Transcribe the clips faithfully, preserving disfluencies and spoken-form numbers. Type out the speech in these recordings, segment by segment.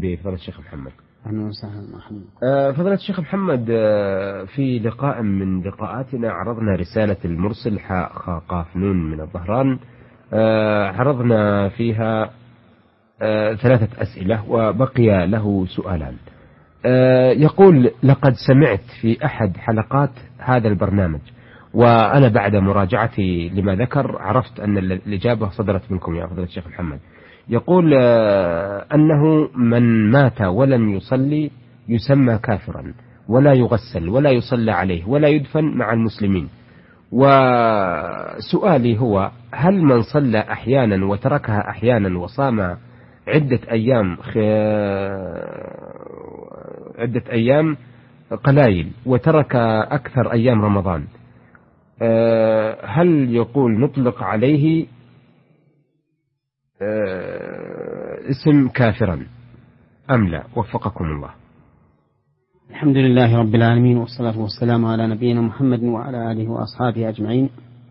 بفضيلة الشيخ محمد. أهلا وسهلا محمد. فضيلة الشيخ محمد، في لقاء من لقاءاتنا عرضنا رسالة المرسل حاء خاء قاف نون من الظهران، عرضنا فيها ثلاثة أسئلة وبقي له سؤالان. يقول: لقد سمعت في أحد حلقات هذا البرنامج، وأنا بعد مراجعتي لما ذكر عرفت أن الإجابة صدرت منكم يا فضيلة الشيخ محمد. يقول أنه من مات ولم يصلي يسمى كافرا، ولا يغسل ولا يصلى عليه ولا يدفن مع المسلمين. وسؤالي هو: هل من صلى أحيانا وتركها أحيانا وصام عدة أيام عدة أيام قلائل وترك أكثر أيام رمضان، هل يقول نطلق عليه اسم كافرا أم لا؟ وفقكم الله. الحمد لله رب العالمين، والصلاة والسلام على نبينا محمد وعلى آله وأصحابه أجمعين.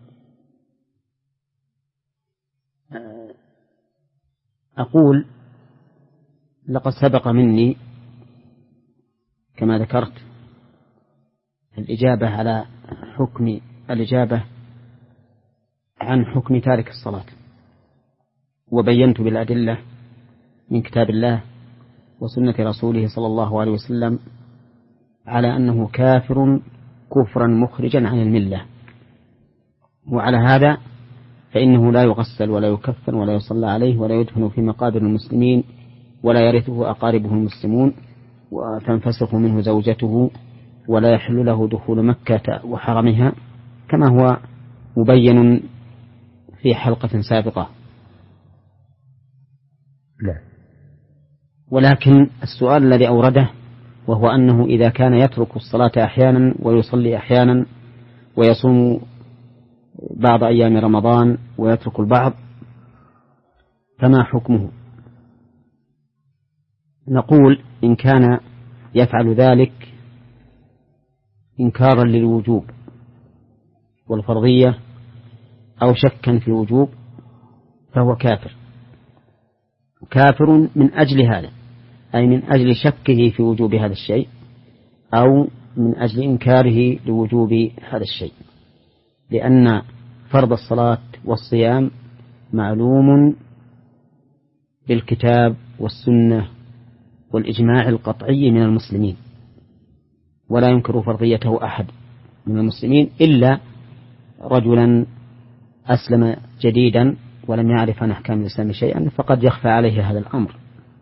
أقول: لقد سبق مني كما ذكرت الإجابة على حكم الإجابة عن حكم تارك الصلاة، وبينت بالأدلة من كتاب الله وسنة رسوله صلى الله عليه وسلم على أنه كافر كفرا مخرجا عن الملة. وعلى هذا فإنه لا يغسل ولا يكفن ولا يصلى عليه ولا يدفن في مقابر المسلمين ولا يرثه أقاربه المسلمون، وتنفسخ منه زوجته، ولا يحل له دخول مكة وحرمها كما هو مبين في حلقة سابقة. لا. ولكن السؤال الذي أورده وهو أنه إذا كان يترك الصلاة أحيانا ويصلي أحيانا ويصوم بعض أيام رمضان ويترك البعض فما حكمه؟ نقول: إن كان يفعل ذلك إنكارا للوجوب والفرضية أو شكا في الوجوب فهو كافر كافر من أجل هذا، أي من أجل شكه في وجوب هذا الشيء أو من أجل إنكاره لوجوب هذا الشيء، لأن فرض الصلاة والصيام معلوم بالكتاب والسنة والإجماع القطعي من المسلمين، ولا ينكر فرضيته أحد من المسلمين إلا رجلا أسلم جديدا ولم يعرف عن أحكام الإسلام شيئا فقد يخفى عليه هذا الأمر.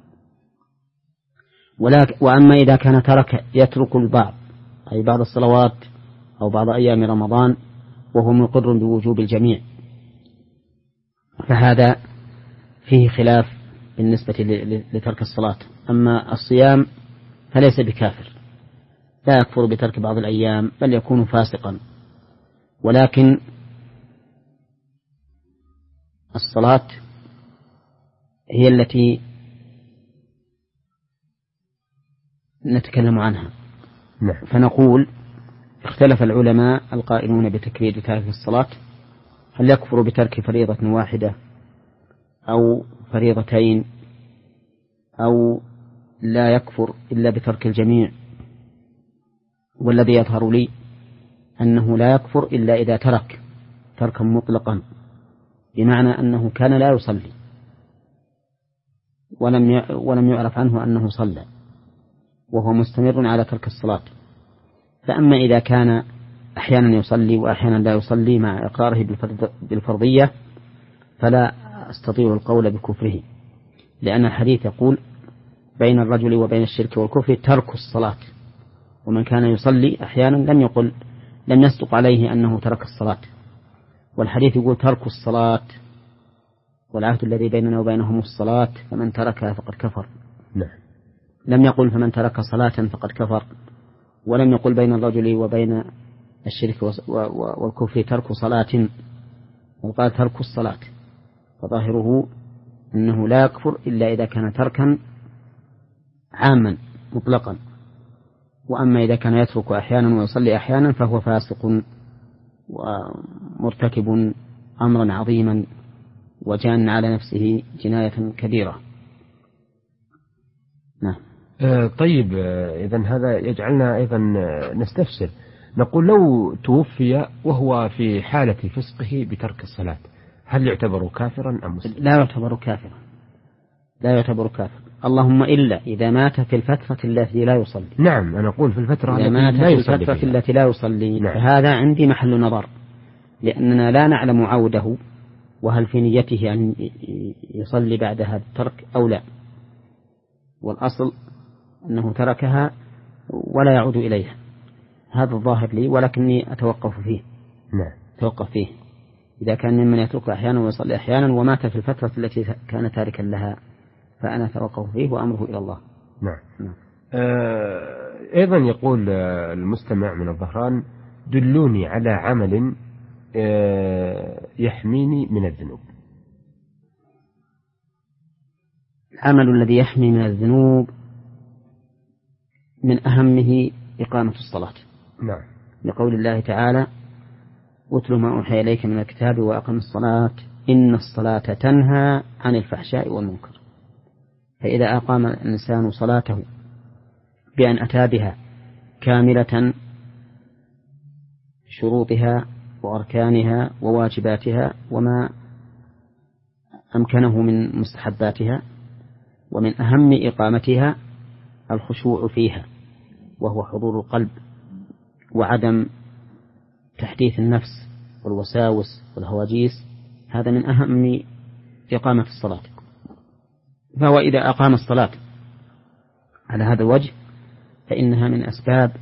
وأما إذا كان ترك يترك البعض، أي بعض الصلوات أو بعض أيام رمضان وهو مقر بوجوب الجميع، فهذا فيه خلاف بالنسبة لترك الصلاة. أما الصيام فليس بكافر، لا يكفر بترك بعض الأيام بل يكون فاسقا، ولكن الصلاة هي التي نتكلم عنها. فنقول: اختلف العلماء القائلون بتكفير تارك الصلاة هل يكفر بترك فريضة واحدة أو فريضتين أو لا يكفر إلا بترك الجميع. والذي يظهر لي أنه لا يكفر إلا إذا ترك تركا مطلقا، بمعنى أنه كان لا يصلي ولم ولم يعرف عنه أنه صلى وهو مستمر على ترك الصلاة. فأما إذا كان أحيانا يصلي وأحيانا لا يصلي مع إقراره بالفرضية فلا أستطيع القول بكفره، لأن الحديث يقول: بين الرجل وبين الشرك والكفر ترك الصلاة، ومن كان يصلي أحيانا لم يقل لم يصدق عليه أنه ترك الصلاة. والحديث يقول: ترك الصلاة والعهد الذي بيننا وبينهم الصلاة فمن تركها فقد كفر. لا. لم يقل فمن ترك صلاة فقد كفر، ولم يقل بين الرجل وبين الشرك والكفر ترك صلاة، وقال ترك الصلاة، فظاهره أنه لا يكفر إلا إذا كان تركا عاما مطلقا. وأما إذا كان يترك أحيانا ويصلي أحيانا فهو فاسق ومرتكب أمرا عظيما وجان على نفسه جناية كبيرة. نعم. آه طيب، آه إذن هذا يجعلنا أيضا نستفسر، نقول لو توفي وهو في حالة فسقه بترك الصلاة، هل يعتبر كافرا أم مسلم؟ لا يعتبر كافرا، لا يعتبر كافرا، اللهم إلا إذا مات في الفترة التي لا يصلي. نعم، أنا أقول في الفترة إذا التي مات لا في يصلي الفترة فيها. التي لا يصلي. نعم. فهذا عندي محل نظر، لأننا لا نعلم عوده، وهل في نيته أن يصلي بعد هذا الترك أو لا، والأصل أنه تركها ولا يعود إليها، هذا الظاهر لي، ولكني أتوقف فيه. نعم. أتوقف فيه إذا كان ممن يترك أحيانا ويصلي أحيانا ومات في الفترة التي كان تاركا لها، فأنا أتوقف فيه وأمره إلى الله. نعم. نعم. آه أيضا يقول المستمع من الظهران: دلوني على عمل آه يحميني من الذنوب. العمل الذي يحمي من الذنوب من أهمه إقامة الصلاة. نعم. لقول الله تعالى: واتل ما أوحي إليك من الكتاب وأقم الصلاة إن الصلاة تنهى عن الفحشاء والمنكر. فإذا أقام الإنسان صلاته بأن أتى بها كاملة شروطها وأركانها وواجباتها وما أمكنه من مستحباتها، ومن أهم إقامتها الخشوع فيها، وهو حضور القلب وعدم تحديث النفس والوساوس والهواجيس، هذا من أهم إقامة الصلاة. فهو إذا أقام الصلاة على هذا الوجه فإنها من أسباب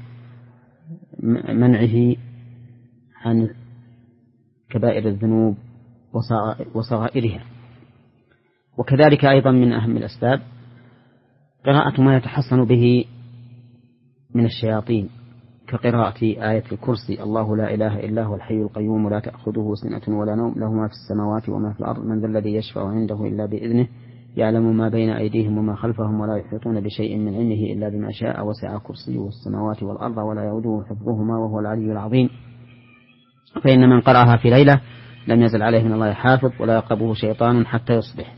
منعه عن كبائر الذنوب وصغائرها. وكذلك أيضا من أهم الأسباب قراءة ما يتحصن به من الشياطين، كقراءة آية الكرسي: الله لا إله إلا هو الحي القيوم لا تأخذه سنة ولا نوم له ما في السماوات وما في الأرض من ذا الذي يشفع عنده إلا بإذنه يعلم ما بين أيديهم وما خلفهم ولا يحيطون بشيء من علمه إلا بما شاء وسع كرسيه السماوات والأرض ولا يؤوده حفظهما وهو العلي العظيم. فإن من قرأها في ليلة لم يزل عليه من الله حافظ ولا يقربه شيطان حتى يصبح.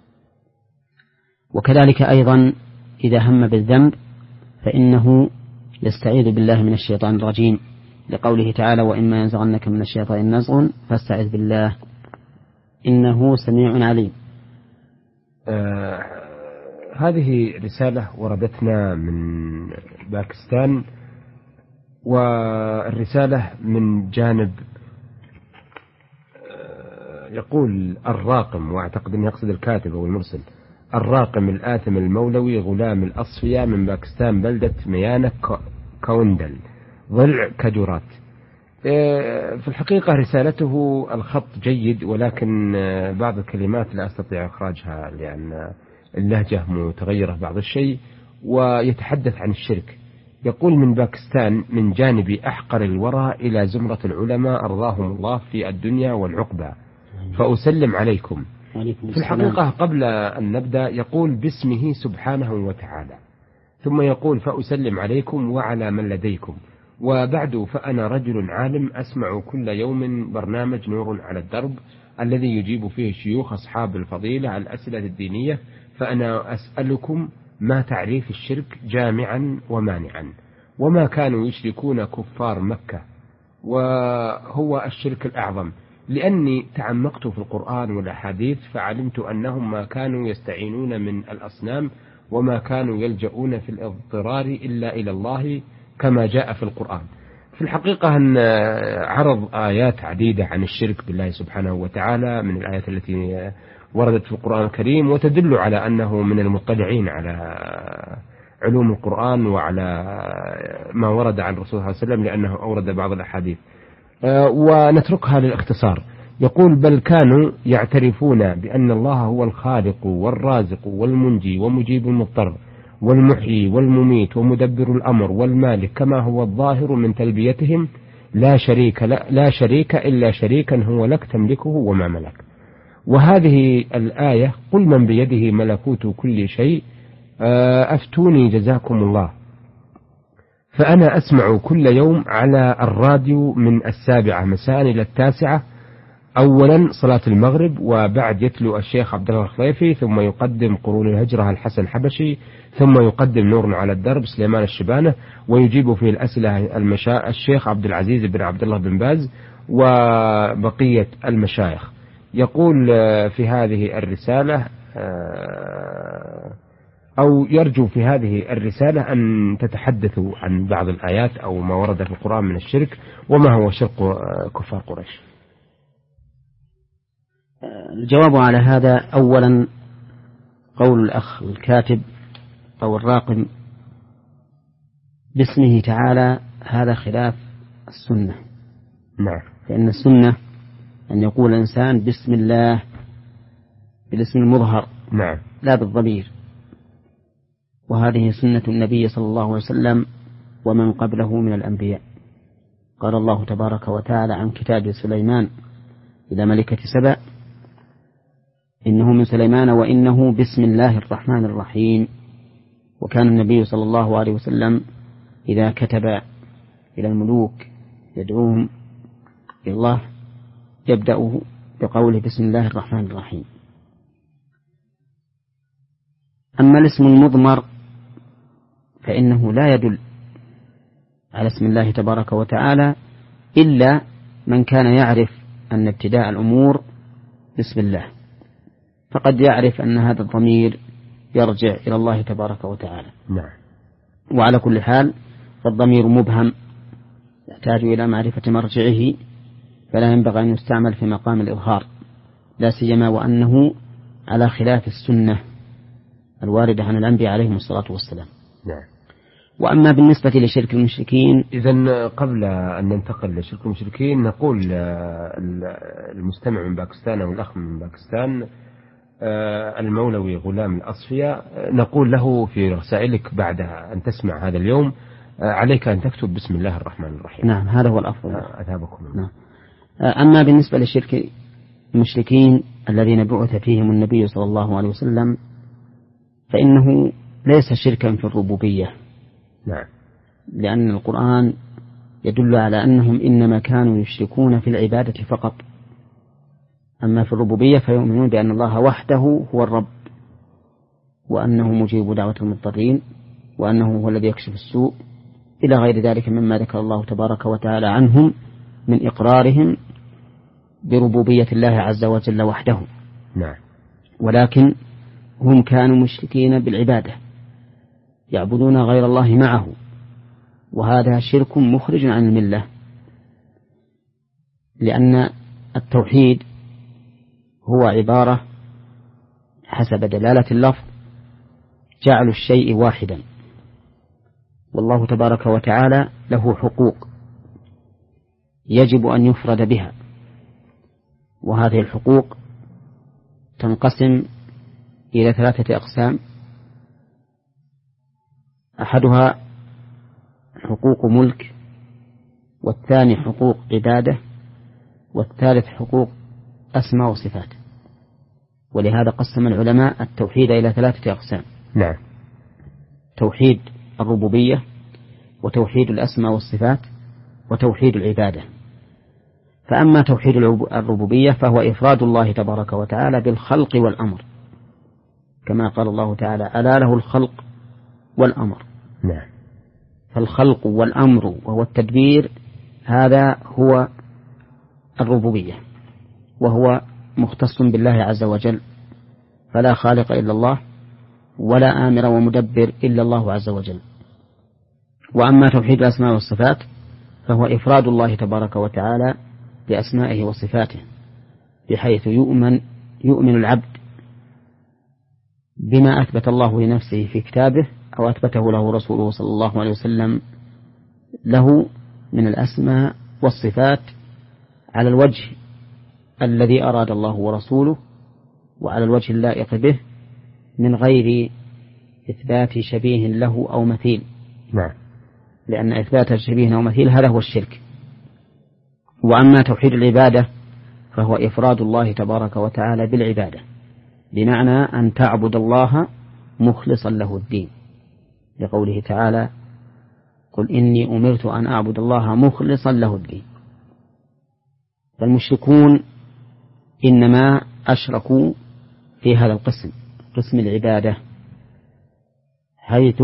وكذلك أيضا إذا هم بالذنب فإنه يستعيذ بالله من الشيطان الرجيم، لقوله تعالى: وإما ينزغنك من الشيطان نزغ فاستعذ بالله إنه سميع عليم. آه هذه رسالة وردتنا من باكستان، والرسالة من جانب آه يقول الراقم، وأعتقد أن يقصد الكاتب أو المرسل: الراقم الآثم المولوي غلام الأصفياء من باكستان بلدة ميانة كوندل ضلع كجورات. في الحقيقة رسالته الخط جيد، ولكن بعض الكلمات لا أستطيع إخراجها لأن اللهجة متغيرة بعض الشيء. ويتحدث عن الشرك. يقول: من باكستان من جانب أحقر الورى إلى زمرة العلماء أرضاهم الله في الدنيا والعقبى، فأسلم عليكم. في الحقيقة قبل أن نبدأ يقول باسمه سبحانه وتعالى، ثم يقول: فأسلم عليكم وعلى من لديكم، وبعد فأنا رجل عالم أسمع كل يوم برنامج نور على الدرب الذي يجيب فيه شيوخ أصحاب الفضيلة على الأسئلة الدينية، فأنا أسألكم ما تعريف الشرك جامعا ومانعا، وما كانوا يشركون كفار مكة، وهو الشرك الأعظم، لأني تعمقت في القرآن والأحاديث فعلمت أنهم ما كانوا يستعينون من الأصنام وما كانوا يلجؤون في الاضطرار إلا إلى الله كما جاء في القرآن. في الحقيقة أن عرض آيات عديدة عن الشرك بالله سبحانه وتعالى من الآيات التي وردت في القرآن الكريم، وتدل على أنه من المطلعين على علوم القرآن وعلى ما ورد عن الرسول صلى الله عليه وسلم، لأنه أورد بعض الأحاديث ونتركها للاختصار. يقول: بل كانوا يعترفون بأن الله هو الخالق والرازق والمنجي ومجيب المضطر والمحيي والمميت ومدبر الأمر والمالك، كما هو الظاهر من تلبيتهم: لا شريك لا, لا شريك إلا شريكا هو لك تملكه وما ملك. وهذه الآية: قل من بيده ملكوت كل شيء أفتوني جزاكم الله. فأنا أسمع كل يوم على الراديو من السابعة مساء إلى التاسعة أولا صلاة المغرب، وبعد يتلو الشيخ عبد الله الخليفي، ثم يقدم قرون الهجرة الحسن الحبشي، ثم يقدم نور على الدرب سليمان الشبانة، ويجيب فيه الأسئلة المشا... الشيخ عبد العزيز بن عبد الله بن باز وبقية المشايخ. يقول في هذه الرسالة أو يرجو في هذه الرسالة أن تتحدثوا عن بعض الآيات أو ما ورد في القرآن من الشرك، وما هو شرك كفار قريش. الجواب على هذا: أولا قول الأخ الكاتب أو الراقم باسمه تعالى هذا خلاف السنة. نعم. لأن السنة أن يقول الإنسان بسم الله بالاسم المظهر. نعم. لا بالضمير، وهذه سنة النبي صلى الله عليه وسلم ومن قبله من الأنبياء. قال الله تبارك وتعالى عن كتاب سليمان إلى ملكة سبأ: إنه من سليمان وإنه بسم الله الرحمن الرحيم. وكان النبي صلى الله عليه وسلم إذا كتب إلى الملوك يدعوهم إلى الله يبدأ بقوله بسم الله الرحمن الرحيم. أما الاسم المضمر فإنه لا يدل على اسم الله تبارك وتعالى إلا من كان يعرف أن ابتداء الأمور بسم الله، فقد يعرف أن هذا الضمير يرجع إلى الله تبارك وتعالى. نعم. وعلى كل حال فالضمير مبهم يحتاج إلى معرفة مرجعه، فلا ينبغي أن يستعمل في مقام الإظهار، لا سيما وأنه على خلاف السنة الواردة عن الأنبياء عليهم الصلاة والسلام. نعم. وأما بالنسبة لشرك المشركين، إذن قبل أن ننتقل لشرك المشركين نقول المستمع من باكستان أو الأخ من باكستان المولوي غلام الأصفية، نقول له في رسائلك بعد أن تسمع هذا اليوم عليك أن تكتب بسم الله الرحمن الرحيم. نعم، هذا هو الأفضل. أثابكم. نعم. أما بالنسبة لشرك المشركين الذين بعث فيهم النبي صلى الله عليه وسلم فإنه ليس شركا في الربوبية. نعم. لأن القرآن يدل على أنهم إنما كانوا يشركون في العبادة فقط، أما في الربوبية فيؤمنون بأن الله وحده هو الرب، وأنه مجيب دعوة المضطرين، وأنه هو الذي يكشف السوء، إلى غير ذلك مما ذكر الله تبارك وتعالى عنهم من إقرارهم بربوبية الله عز وجل وحده. نعم. ولكن هم كانوا مشركين بالعبادة، يعبدون غير الله معه، وهذا شرك مخرج عن الملة، لأن التوحيد هو عبارة حسب دلالة اللفظ جعل الشيء واحدا، والله تبارك وتعالى له حقوق يجب أن يفرد بها، وهذه الحقوق تنقسم إلى ثلاثة أقسام: أحدها حقوق ملك، والثاني حقوق عبادة، والثالث حقوق أسماء وصفات. ولهذا قسم العلماء التوحيد إلى ثلاثة أقسام: نعم. توحيد الربوبية، وتوحيد الأسماء والصفات، وتوحيد العبادة. فأما توحيد الربوبية فهو إفراد الله تبارك وتعالى بالخلق والأمر، كما قال الله تعالى: ألا له الخلق والأمر. نعم. فالخلق والأمر وهو التدبير هذا هو الربوبية، وهو مختص بالله عز وجل، فلا خالق إلا الله ولا آمر ومدبر إلا الله عز وجل. وأما توحيد الأسماء والصفات فهو إفراد الله تبارك وتعالى بأسمائه وصفاته، بحيث يؤمن يؤمن العبد بما أثبت الله لنفسه في كتابه أو أثبته له رسوله صلى الله عليه وسلم له من الأسماء والصفات على الوجه الذي أراد الله ورسوله، وعلى الوجه اللائق به، من غير إثبات شبيه له أو مثيل. نعم. لأن إثبات شبيه أو مثيل هذا هو الشرك. وأما توحيد العبادة فهو إفراد الله تبارك وتعالى بالعبادة، بمعنى أن تعبد الله مخلصا له الدين، لقوله تعالى: قل إني أمرت أن أعبد الله مخلصا له الدين. فالمشركون إنما أشركوا في هذا القسم، قسم العبادة، حيث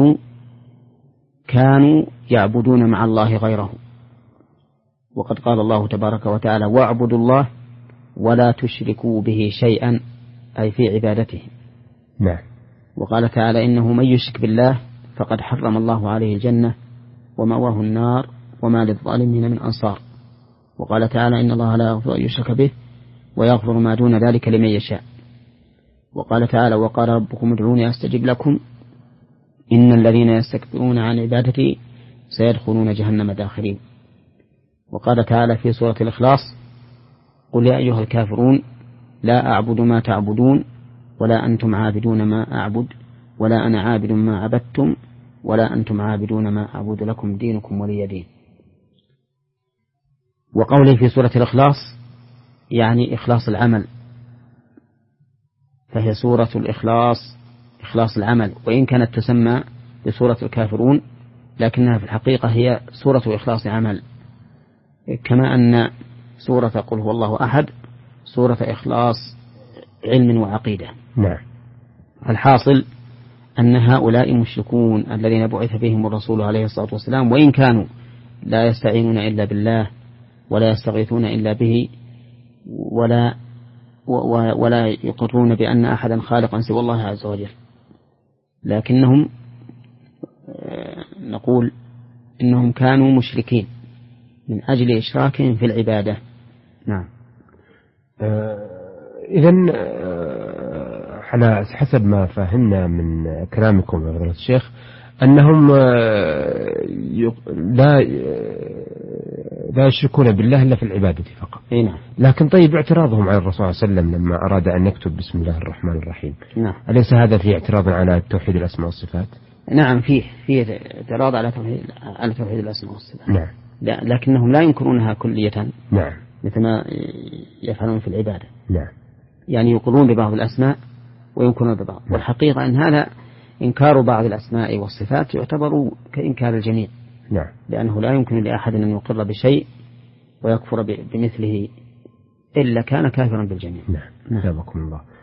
كانوا يعبدون مع الله غيره. وقد قال الله تبارك وتعالى: واعبدوا الله ولا تشركوا به شيئا، أي في عبادته. نعم. وقال تعالى: إنه من يشرك بالله فقد حرم الله عليه الجنة ومأواه النار وما للظالمين من أنصار. وقال تعالى: إن الله لا يغفر أن يشرك به ويغفر ما دون ذلك لمن يشاء. وقال تعالى: وقال ربكم ادعوني أستجب لكم إن الذين يستكبرون عن عبادتي سيدخلون جهنم داخرين. وقال تعالى في سورة الإخلاص: قل يا أيها الكافرون لا أعبد ما تعبدون ولا أنتم عابدون ما أعبد ولا أنا عابد ما عبدتم ولا أنتم عابدون ما أعبد لكم دينكم ولي دين. وقوله في سورة الإخلاص يعني إخلاص العمل، فهي سورة الإخلاص، إخلاص العمل، وإن كانت تسمى بسورة الكافرون لكنها في الحقيقة هي سورة إخلاص عمل، كما أن سورة قل هو الله أحد سورة إخلاص علم وعقيدة. نعم. الحاصل أن هؤلاء مشركون الذين بعث بهم الرسول عليه الصلاة والسلام، وإن كانوا لا يستعينون إلا بالله ولا يستغيثون إلا به ولا ولا يقرون بأن أحدا خالقا سوى الله عز وجل، لكنهم نقول إنهم كانوا مشركين من أجل إشراكهم في العبادة. نعم. آه إذن آه على حسب ما فهمنا من كلامكم يا فضيلة الشيخ أنهم آه لا لا يشركون بالله إلا في العبادة فقط. نعم. لكن طيب اعتراضهم على الرسول صلى الله عليه وسلم لما أراد أن يكتب بسم الله الرحمن الرحيم، نعم، أليس هذا في اعتراض على توحيد الأسماء والصفات؟ نعم، فيه فيه اعتراض على توحيد على توحيد الأسماء والصفات. نعم. لكنهم لا ينكرونها كلية. نعم. مثل ما يفعلون في العبادة. نعم. يعني يقرون ببعض الأسماء وينكرون ببعض. نعم. والحقيقة أن هذا إنكار بعض الأسماء والصفات يعتبر كإنكار الجميع. نعم. لأنه لا يمكن لأحد أن يقر بشيء ويكفر بمثله إلا كان كافرا بالجميع. نعم. نعم. الله.